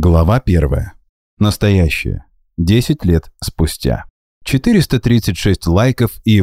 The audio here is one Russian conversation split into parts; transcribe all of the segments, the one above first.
Глава 1. Настоящее. 10 лет спустя. 436 лайков и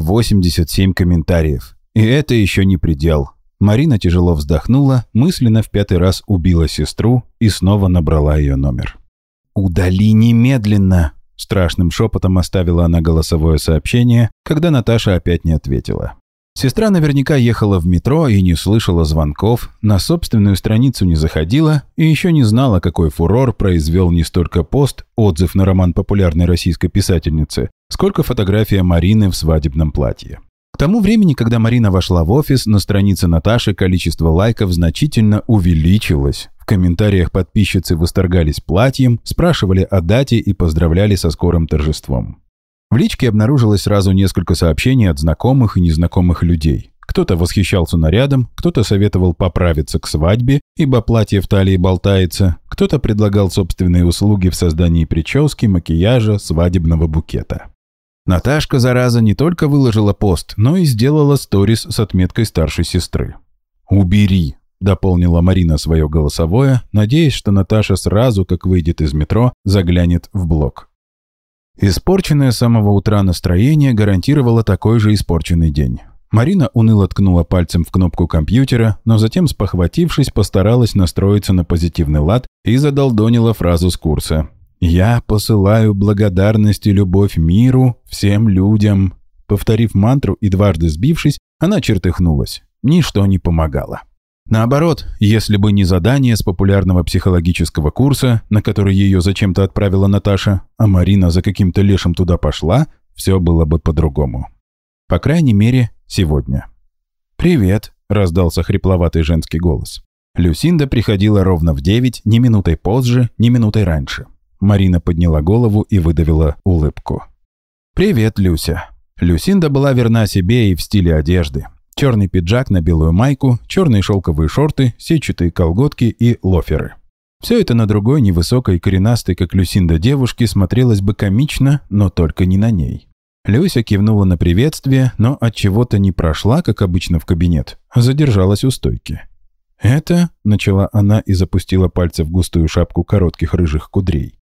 87 комментариев. И это еще не предел. Марина тяжело вздохнула, мысленно в 5-й раз убила сестру и снова набрала ее номер. «Удали немедленно!» Страшным шепотом оставила она голосовое сообщение, когда Наташа опять не ответила. Сестра наверняка ехала в метро и не слышала звонков, на собственную страницу не заходила и еще не знала, какой фурор произвел не столько пост, отзыв на роман популярной российской писательницы, сколько фотография Марины в свадебном платье. К тому времени, когда Марина вошла в офис, на странице Наташи количество лайков значительно увеличилось. В комментариях подписчицы восторгались платьем, спрашивали о дате и поздравляли со скорым торжеством. В личке обнаружилось сразу несколько сообщений от знакомых и незнакомых людей. Кто-то восхищался нарядом, кто-то советовал поправиться к свадьбе, ибо платье в талии болтается, кто-то предлагал собственные услуги в создании прически, макияжа, свадебного букета. Наташка, зараза, не только выложила пост, но и сделала сторис с отметкой старшей сестры. «Убери», — дополнила Марина свое голосовое, надеясь, что Наташа сразу, как выйдет из метро, заглянет в блог. Испорченное с самого утра настроение гарантировало такой же испорченный день. Марина уныло ткнула пальцем в кнопку компьютера, но затем, спохватившись, постаралась настроиться на позитивный лад и задолдонила фразу с курса. «Я посылаю благодарность и любовь миру, всем людям». Повторив мантру и дважды сбившись, она чертыхнулась. Ничто не помогало. Наоборот, если бы не задание с популярного психологического курса, на который ее зачем-то отправила Наташа, а Марина за каким-то лешим туда пошла, все было бы по-другому. По крайней мере, сегодня. «Привет», – раздался хрипловатый женский голос. Люсинда приходила ровно в 9, ни минутой позже, ни минутой раньше. Марина подняла голову и выдавила улыбку. «Привет, Люся». Люсинда была верна себе и в стиле одежды. Черный пиджак на белую майку, черные шелковые шорты, сетчатые колготки и лоферы. Все это на другой невысокой и коренастой, как Люсинда, девушке смотрелось бы комично, но только не на ней. Люся кивнула на приветствие, но от чего-то не прошла, как обычно, в кабинет, а задержалась у стойки. «Это...» — начала она и запустила пальцы в густую шапку коротких рыжих кудрей.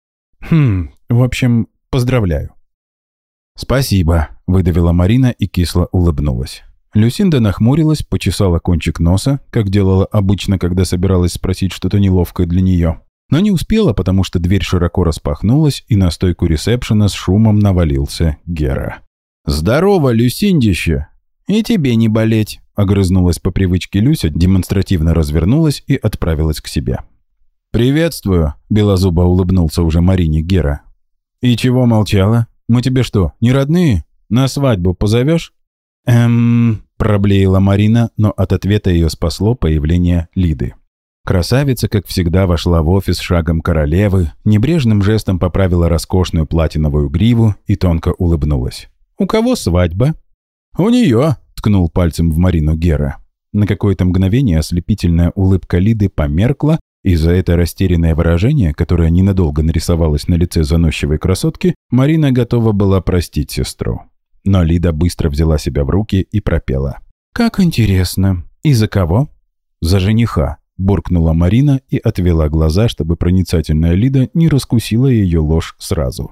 В общем, поздравляю». «Спасибо», — выдавила Марина и кисло улыбнулась. Люсинда нахмурилась, почесала кончик носа, как делала обычно, когда собиралась спросить что-то неловкое для нее. Но не успела, потому что дверь широко распахнулась, и на стойку ресепшена с шумом навалился Гера. «Здорово, Люсиндище!» «И тебе не болеть!» — огрызнулась по привычке Люся, демонстративно развернулась и отправилась к себе. «Приветствую!» — белозубо улыбнулся уже Марине Гера. «И чего молчала? Мы тебе что, не родные? На свадьбу позовешь?» Проблеяла Марина, но от ответа ее спасло появление Лиды. Красавица, как всегда, вошла в офис шагом королевы, небрежным жестом поправила роскошную платиновую гриву и тонко улыбнулась. «У кого свадьба?» «У нее», — ткнул пальцем в Марину Гера. На какое-то мгновение ослепительная улыбка Лиды померкла, и за это растерянное выражение, которое ненадолго нарисовалось на лице заносчивой красотки, Марина готова была простить сестру. Но Лида быстро взяла себя в руки и пропела. «Как интересно. И за кого?» «За жениха», – буркнула Марина и отвела глаза, чтобы проницательная Лида не раскусила ее ложь сразу.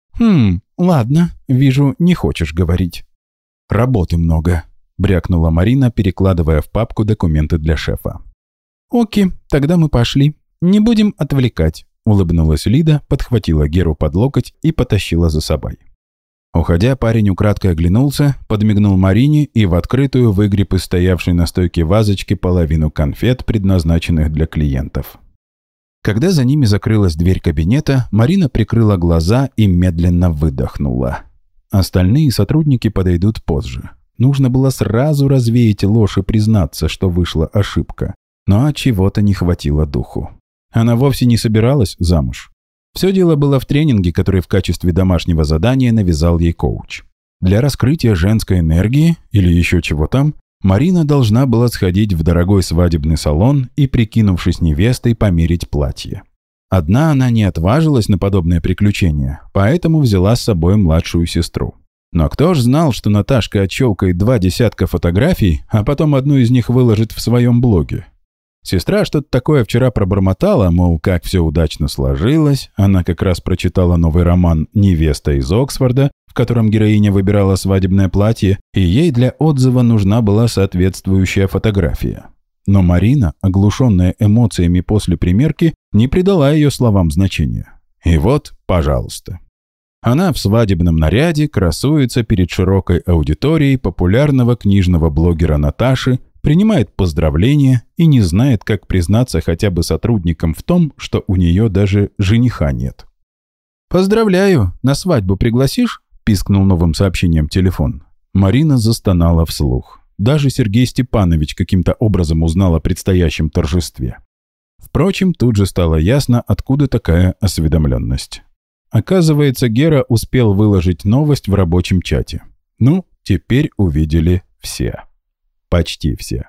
Ладно, вижу, не хочешь говорить». «Работы много», – брякнула Марина, перекладывая в папку документы для шефа. «Окей, тогда мы пошли. Не будем отвлекать», – улыбнулась Лида, подхватила Геру под локоть и потащила за собой. Уходя, парень украдкой оглянулся, подмигнул Марине и в открытую выгреб из стоявшей на стойке вазочки половину конфет, предназначенных для клиентов. Когда за ними закрылась дверь кабинета, Марина прикрыла глаза и медленно выдохнула. Остальные сотрудники подойдут позже. Нужно было сразу развеять ложь и признаться, что вышла ошибка. Но от чего-то не хватило духу. Она вовсе не собиралась замуж. Все дело было в тренинге, который в качестве домашнего задания навязал ей коуч. Для раскрытия женской энергии, или еще чего там, Марина должна была сходить в дорогой свадебный салон и, прикинувшись невестой, померить платье. Одна она не отважилась на подобное приключение, поэтому взяла с собой младшую сестру. Но кто ж знал, что Наташка отщелкает 20 фотографий, а потом одну из них выложит в своем блоге? Сестра что-то такое вчера пробормотала, мол, как все удачно сложилось. Она как раз прочитала новый роман «Невеста из Оксфорда», в котором героиня выбирала свадебное платье, и ей для отзыва нужна была соответствующая фотография. Но Марина, оглушенная эмоциями после примерки, не придала ее словам значения. И вот, пожалуйста. Она в свадебном наряде красуется перед широкой аудиторией популярного книжного блогера Наташи, принимает поздравления и не знает, как признаться хотя бы сотрудникам в том, что у нее даже жениха нет. «Поздравляю, на свадьбу пригласишь?» – пискнул новым сообщением телефон. Марина застонала вслух. Даже Сергей Степанович каким-то образом узнал о предстоящем торжестве. Впрочем, тут же стало ясно, откуда такая осведомленность. Оказывается, Гера успел выложить новость в рабочем чате. Ну, теперь увидели все. Почти все.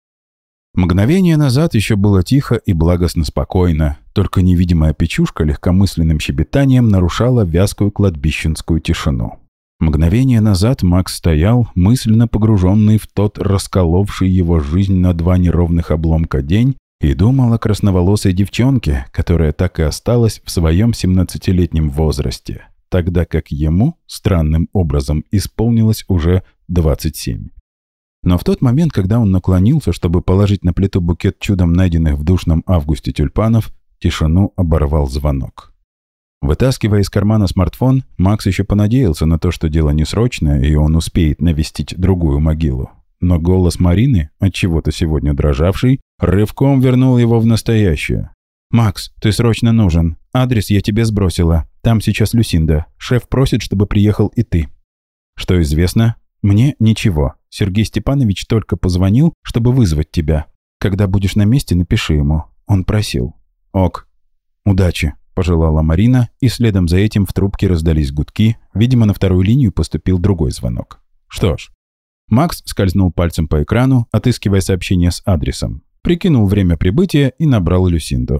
Мгновение назад еще было тихо и благостно спокойно, только невидимая печушка легкомысленным щебетанием нарушала вязкую кладбищенскую тишину. Мгновение назад Макс стоял, мысленно погруженный в тот расколовший его жизнь на два неровных обломка день, и думал о красноволосой девчонке, которая так и осталась в своем 17-летнем возрасте, тогда как ему, странным образом, исполнилось уже 27. Но в тот момент, когда он наклонился, чтобы положить на плиту букет чудом найденных в душном августе тюльпанов, тишину оборвал звонок. Вытаскивая из кармана смартфон, Макс еще понадеялся на то, что дело не срочное, и он успеет навестить другую могилу. Но голос Марины, отчего-то сегодня дрожавший, рывком вернул его в настоящее. «Макс, ты срочно нужен. Адрес я тебе сбросила. Там сейчас Люсинда. Шеф просит, чтобы приехал и ты». «Что известно?» «Мне ничего. Сергей Степанович только позвонил, чтобы вызвать тебя. Когда будешь на месте, напиши ему. Он просил». «Ок. Удачи», – пожелала Марина, и следом за этим в трубке раздались гудки. Видимо, на вторую линию поступил другой звонок. Что ж. Макс скользнул пальцем по экрану, отыскивая сообщение с адресом. Прикинул время прибытия и набрал Люсинду.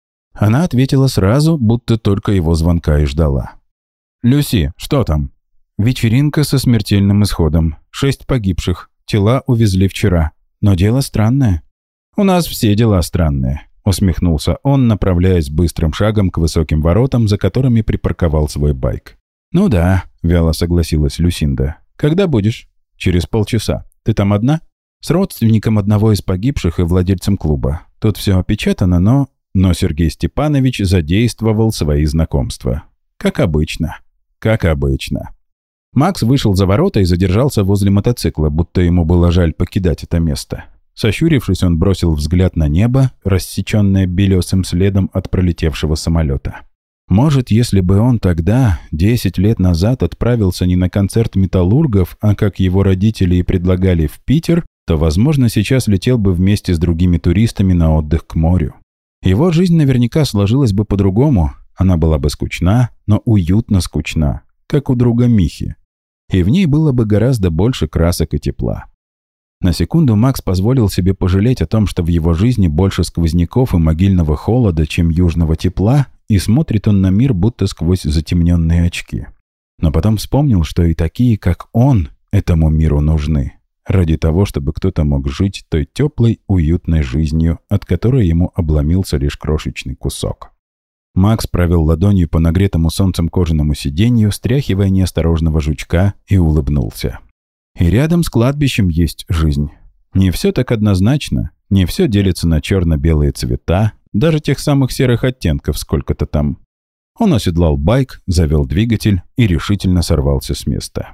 Она ответила сразу, будто только его звонка и ждала. «Люси, что там?» «Вечеринка со смертельным исходом. 6 погибших. Тела увезли вчера. Но дело странное». «У нас все дела странные», — усмехнулся он, направляясь быстрым шагом к высоким воротам, за которыми припарковал свой байк. «Ну да», — вяло согласилась Люсинда. «Когда будешь?» «Через полчаса. Ты там одна?» «С родственником одного из погибших и владельцем клуба. Тут все опечатано, но Сергей Степанович задействовал свои знакомства. Как обычно. Как обычно». Макс вышел за ворота и задержался возле мотоцикла, будто ему было жаль покидать это место. Сощурившись, он бросил взгляд на небо, рассеченное белесым следом от пролетевшего самолета. Может, если бы он тогда, 10 лет назад, отправился не на концерт металлургов, а, как его родители и предлагали, в Питер, то, возможно, сейчас летел бы вместе с другими туристами на отдых к морю. Его жизнь наверняка сложилась бы по-другому. Она была бы скучна, но уютно скучна, как у друга Михи. И в ней было бы гораздо больше красок и тепла. На секунду Макс позволил себе пожалеть о том, что в его жизни больше сквозняков и могильного холода, чем южного тепла, и смотрит он на мир будто сквозь затемненные очки. Но потом вспомнил, что и такие, как он, этому миру нужны, ради того, чтобы кто-то мог жить той теплой, уютной жизнью, от которой ему обломился лишь крошечный кусок. Макс провел ладонью по нагретому солнцем кожаному сиденью, стряхивая неосторожного жучка, и улыбнулся. И рядом с кладбищем есть жизнь. Не все так однозначно, не все делится на черно-белые цвета, даже тех самых серых оттенков сколько-то там. Он оседлал байк, завел двигатель и решительно сорвался с места.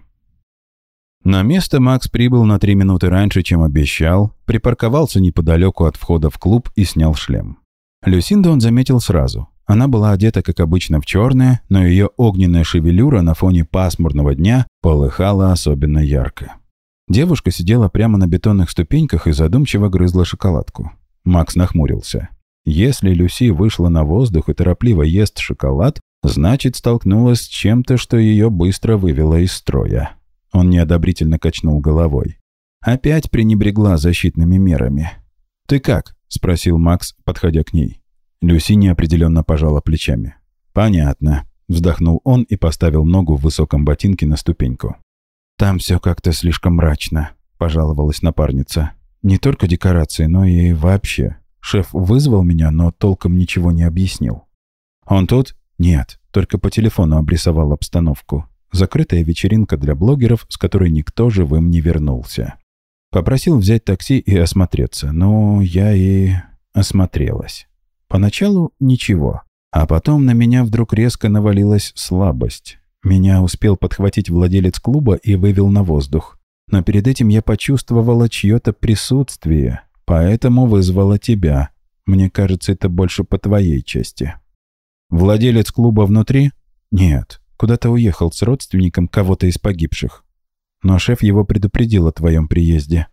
На место Макс прибыл на 3 минуты раньше, чем обещал, припарковался неподалеку от входа в клуб и снял шлем. Люсинду он заметил сразу. Она была одета, как обычно, в черное, но ее огненная шевелюра на фоне пасмурного дня полыхала особенно ярко. Девушка сидела прямо на бетонных ступеньках и задумчиво грызла шоколадку. Макс нахмурился. Если Люси вышла на воздух и торопливо ест шоколад, значит, столкнулась с чем-то, что ее быстро вывело из строя. Он неодобрительно качнул головой. Опять пренебрегла защитными мерами. «Ты как?» – спросил Макс, подходя к ней. Люси неопределенно пожала плечами. «Понятно», – вздохнул он и поставил ногу в высоком ботинке на ступеньку. «Там все как-то слишком мрачно», – пожаловалась напарница. «Не только декорации, но и вообще. Шеф вызвал меня, но толком ничего не объяснил. Он тут? Нет, только по телефону обрисовал обстановку. Закрытая вечеринка для блогеров, с которой никто живым не вернулся. Попросил взять такси и осмотреться, но я и осмотрелась. Поначалу ничего, а потом на меня вдруг резко навалилась слабость. Меня успел подхватить владелец клуба и вывел на воздух. Но перед этим я почувствовала чье-то присутствие, поэтому вызвала тебя. Мне кажется, это больше по твоей части. Владелец клуба внутри? Нет, куда-то уехал с родственником кого-то из погибших. Но шеф его предупредил о твоем приезде.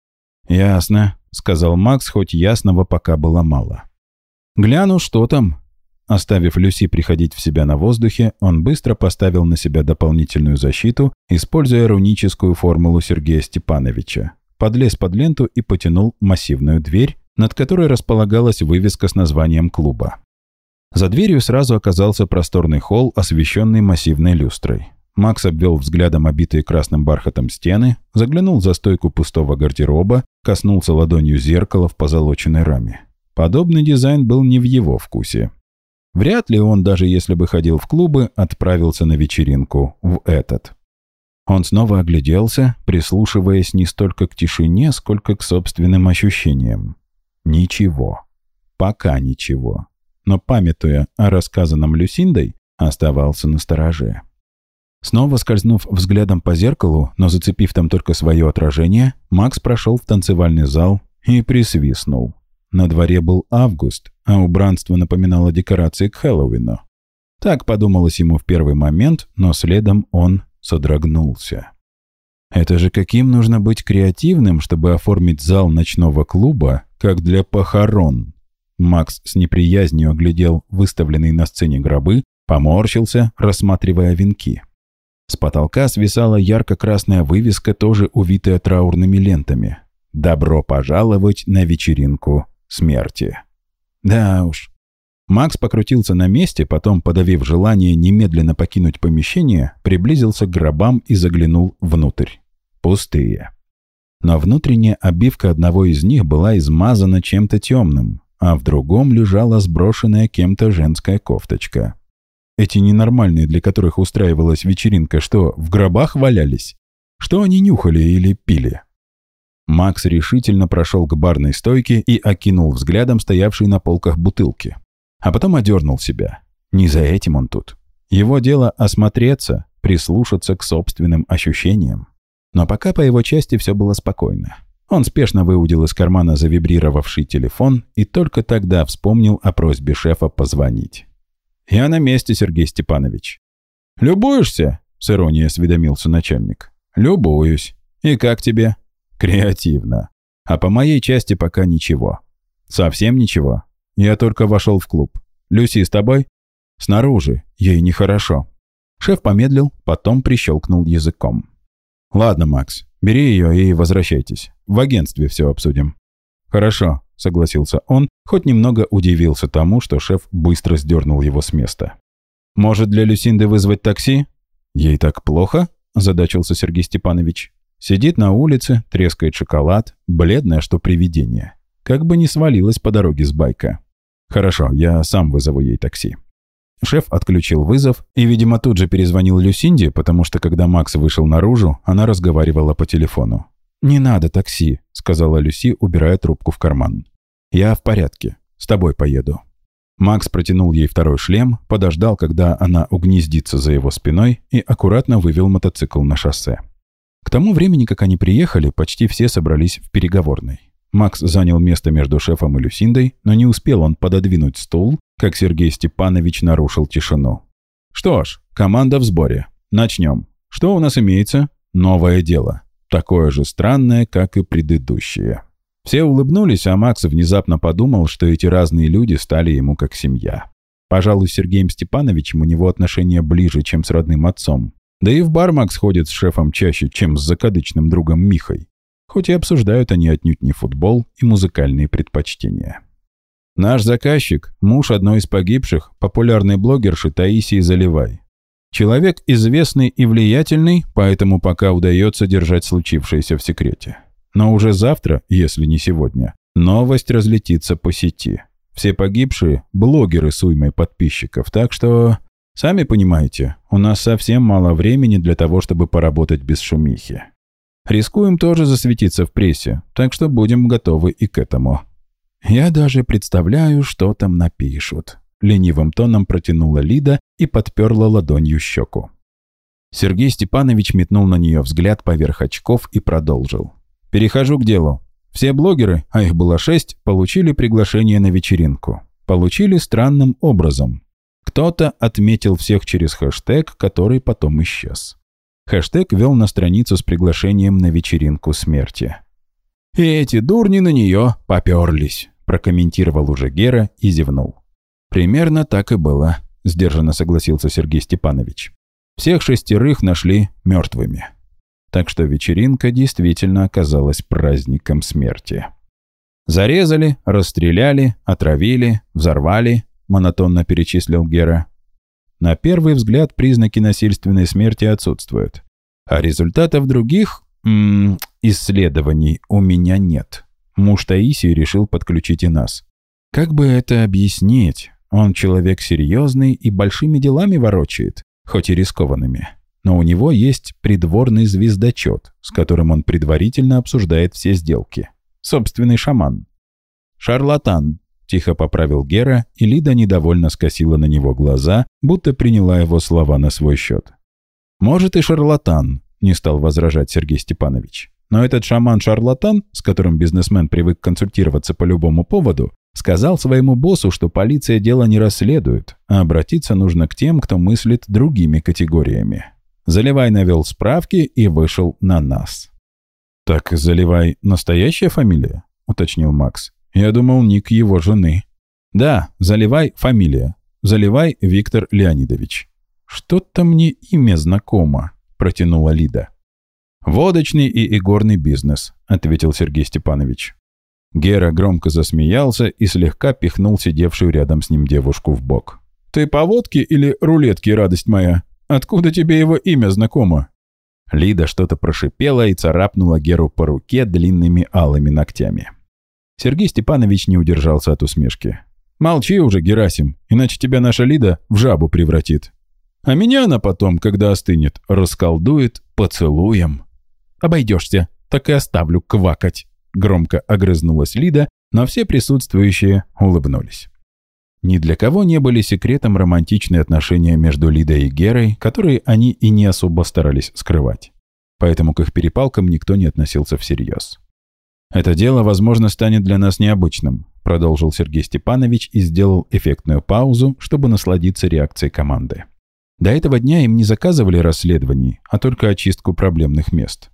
«Ясно», — сказал Макс, хоть ясного пока было мало. «Гляну, что там». Оставив Люси приходить в себя на воздухе, он быстро поставил на себя дополнительную защиту, используя руническую формулу Сергея Степановича. Подлез под ленту и потянул массивную дверь, над которой располагалась вывеска с названием клуба. За дверью сразу оказался просторный холл, освещенный массивной люстрой. Макс обвел взглядом обитые красным бархатом стены, заглянул за стойку пустого гардероба, коснулся ладонью зеркала в позолоченной раме. Подобный дизайн был не в его вкусе. Вряд ли он, даже если бы ходил в клубы, отправился на вечеринку в этот. Он снова огляделся, прислушиваясь не столько к тишине, сколько к собственным ощущениям. Ничего. Пока ничего. Но, памятуя о рассказанном Люсиндой, оставался настороже. Снова скользнув взглядом по зеркалу, но зацепив там только свое отражение, Макс прошел в танцевальный зал и присвистнул. На дворе был август, а убранство напоминало декорации к Хэллоуину. Так подумалось ему в первый момент, но следом он содрогнулся. Это же каким нужно быть креативным, чтобы оформить зал ночного клуба, как для похорон? Макс с неприязнью оглядел выставленные на сцене гробы, поморщился, рассматривая венки. С потолка свисала ярко-красная вывеска, тоже увитая траурными лентами. «Добро пожаловать на вечеринку смерти». Да уж. Макс покрутился на месте, потом, подавив желание немедленно покинуть помещение, приблизился к гробам и заглянул внутрь. Пустые. Но внутренняя обивка одного из них была измазана чем-то темным, а в другом лежала сброшенная кем-то женская кофточка. Эти ненормальные, для которых устраивалась вечеринка, что, в гробах валялись? Что они нюхали или пили? Макс решительно прошел к барной стойке и окинул взглядом стоявшие на полках бутылки. А потом одернул себя. Не за этим он тут. Его дело осмотреться, прислушаться к собственным ощущениям. Но пока по его части все было спокойно. Он спешно выудил из кармана завибрировавший телефон и только тогда вспомнил о просьбе шефа позвонить. «Я на месте, Сергей Степанович». «Любуешься?» — с иронией осведомился начальник. «Любуюсь. И как тебе?» «Креативно. А по моей части пока ничего». «Совсем ничего. Я только вошел в клуб. Люси с тобой?» «Снаружи. Ей нехорошо». Шеф помедлил, потом прищелкнул языком. «Ладно, Макс, бери ее и возвращайтесь. В агентстве все обсудим». «Хорошо», — согласился он, хоть немного удивился тому, что шеф быстро сдернул его с места. «Может, для Люсинды вызвать такси?» «Ей так плохо?» — озадачился Сергей Степанович. Сидит на улице, трескает шоколад, бледная, что привидение. Как бы не свалилась по дороге с байка. «Хорошо, я сам вызову ей такси». Шеф отключил вызов и, видимо, тут же перезвонил Люсинде, потому что, когда Макс вышел наружу, она разговаривала по телефону. «Не надо такси», — сказала Люси, убирая трубку в карман. «Я в порядке. С тобой поеду». Макс протянул ей второй шлем, подождал, когда она угнездится за его спиной, и аккуратно вывел мотоцикл на шоссе. К тому времени, как они приехали, почти все собрались в переговорной. Макс занял место между шефом и Люсиндой, но не успел он пододвинуть стул, как Сергей Степанович нарушил тишину. «Что ж, команда в сборе. Начнем. Что у нас имеется? Новое дело. Такое же странное, как и предыдущее». Все улыбнулись, а Макс внезапно подумал, что эти разные люди стали ему как семья. Пожалуй, с Сергеем Степановичем у него отношения ближе, чем с родным отцом. Да и в бар Макс ходит с шефом чаще, чем с закадычным другом Михой. Хоть и обсуждают они отнюдь не футбол и музыкальные предпочтения. Наш заказчик – муж одной из погибших, популярной блогерши Таисии Заливай. Человек известный и влиятельный, поэтому пока удается держать случившееся в секрете. Но уже завтра, если не сегодня, Новость разлетится по сети. Все погибшие – блогеры с уймой подписчиков, так что, сами понимаете, у нас совсем мало времени для того, чтобы поработать без шумихи. Рискуем тоже засветиться в прессе, так что будем готовы и к этому. Я даже представляю, что там напишут. Ленивым тоном протянула Лида и подперла ладонью щеку. Сергей Степанович метнул на нее взгляд поверх очков и продолжил. Перехожу к делу. Все блогеры, а их было 6, получили приглашение на вечеринку. Получили странным образом. Кто-то отметил всех через хэштег, который потом исчез. Хэштег вел на страницу с приглашением на вечеринку смерти. «И эти дурни на нее поперлись», – прокомментировал уже Гера и зевнул. «Примерно так и было», – сдержанно согласился Сергей Степанович. «Всех 6 нашли мертвыми». Так что вечеринка действительно оказалась праздником смерти. «Зарезали, расстреляли, отравили, взорвали», – монотонно перечислил Гера. На первый взгляд признаки насильственной смерти отсутствуют. А результатов других исследований у меня нет. Муж Таисии решил подключить и нас. Как бы это объяснить? Он человек серьезный и большими делами ворочает, хоть и рискованными. Но у него есть придворный звездочет, с которым он предварительно обсуждает все сделки. Собственный шаман. «Шарлатан», – тихо поправил Гера, и Лида недовольно скосила на него глаза, будто приняла его слова на свой счет. «Может, и шарлатан», – не стал возражать Сергей Степанович. «Но этот шаман-шарлатан, с которым бизнесмен привык консультироваться по любому поводу, сказал своему боссу, что полиция дело не расследует, а обратиться нужно к тем, кто мыслит другими категориями. Заливай навел справки и вышел на нас». «Так Заливай настоящая фамилия?» – уточнил Макс. «Я думал, ник его жены». «Да, Заливай фамилия. Заливай Виктор Леонидович». «Что-то мне имя знакомо», – протянула Лида. «Водочный и игорный бизнес», – ответил Сергей Степанович. Гера громко засмеялся и слегка пихнул сидевшую рядом с ним девушку в бок. «Ты по водке или рулетке, радость моя? Откуда тебе его имя знакомо?» Лида что-то прошипела и царапнула Геру по руке длинными алыми ногтями. Сергей Степанович не удержался от усмешки. «Молчи уже, Герасим, иначе тебя наша Лида в жабу превратит. А меня она потом, когда остынет, расколдует поцелуем». «Обойдешься, так и оставлю квакать», – громко огрызнулась Лида, но все присутствующие улыбнулись. Ни для кого не были секретом романтичные отношения между Лидой и Герой, которые они и не особо старались скрывать. Поэтому к их перепалкам никто не относился всерьез. «Это дело, возможно, станет для нас необычным», – продолжил Сергей Степанович и сделал эффектную паузу, чтобы насладиться реакцией команды. До этого дня им не заказывали расследований, а только очистку проблемных мест.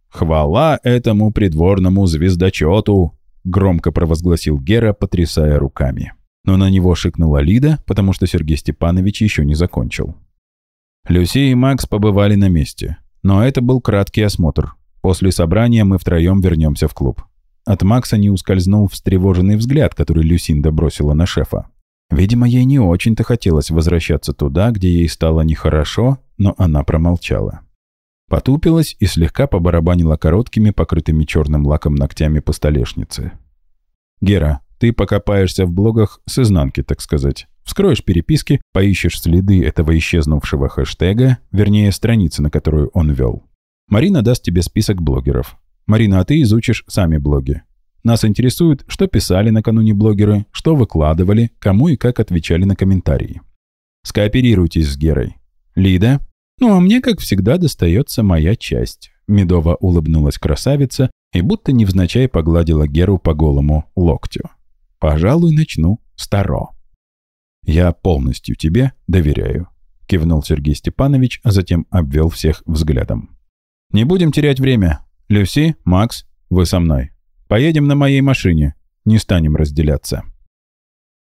«Хвала этому придворному звездочету!» – громко провозгласил Гера, потрясая руками. Но на него шикнула Лида, потому что Сергей Степанович еще не закончил. Люси и Макс побывали на месте, но это был краткий осмотр. После собрания мы втроем вернемся в клуб. От Макса не ускользнул встревоженный взгляд, который Люсинда бросила на шефа. Видимо, ей не очень-то хотелось возвращаться туда, где ей стало нехорошо, но она промолчала. Потупилась и слегка побарабанила короткими, покрытыми черным лаком ногтями по столешнице. «Гера, ты покопаешься в блогах с изнанки, так сказать. Вскроешь переписки, поищешь следы этого исчезнувшего хэштега, вернее, страницы, на которую он вел. Марина даст тебе список блогеров. Марина, а ты изучишь сами блоги. Нас интересует, что писали накануне блогеры, что выкладывали, кому и как отвечали на комментарии. Скооперируйтесь с Герой. Лида? Ну, а мне, как всегда, достается моя часть». Медово улыбнулась красавица и будто невзначай погладила Геру по голому локтю. «Пожалуй, начну с Таро». «Я полностью тебе доверяю», – кивнул Сергей Степанович, а затем обвел всех взглядом. «Не будем терять время. Люси, Макс, вы со мной. Поедем на моей машине. Не станем разделяться».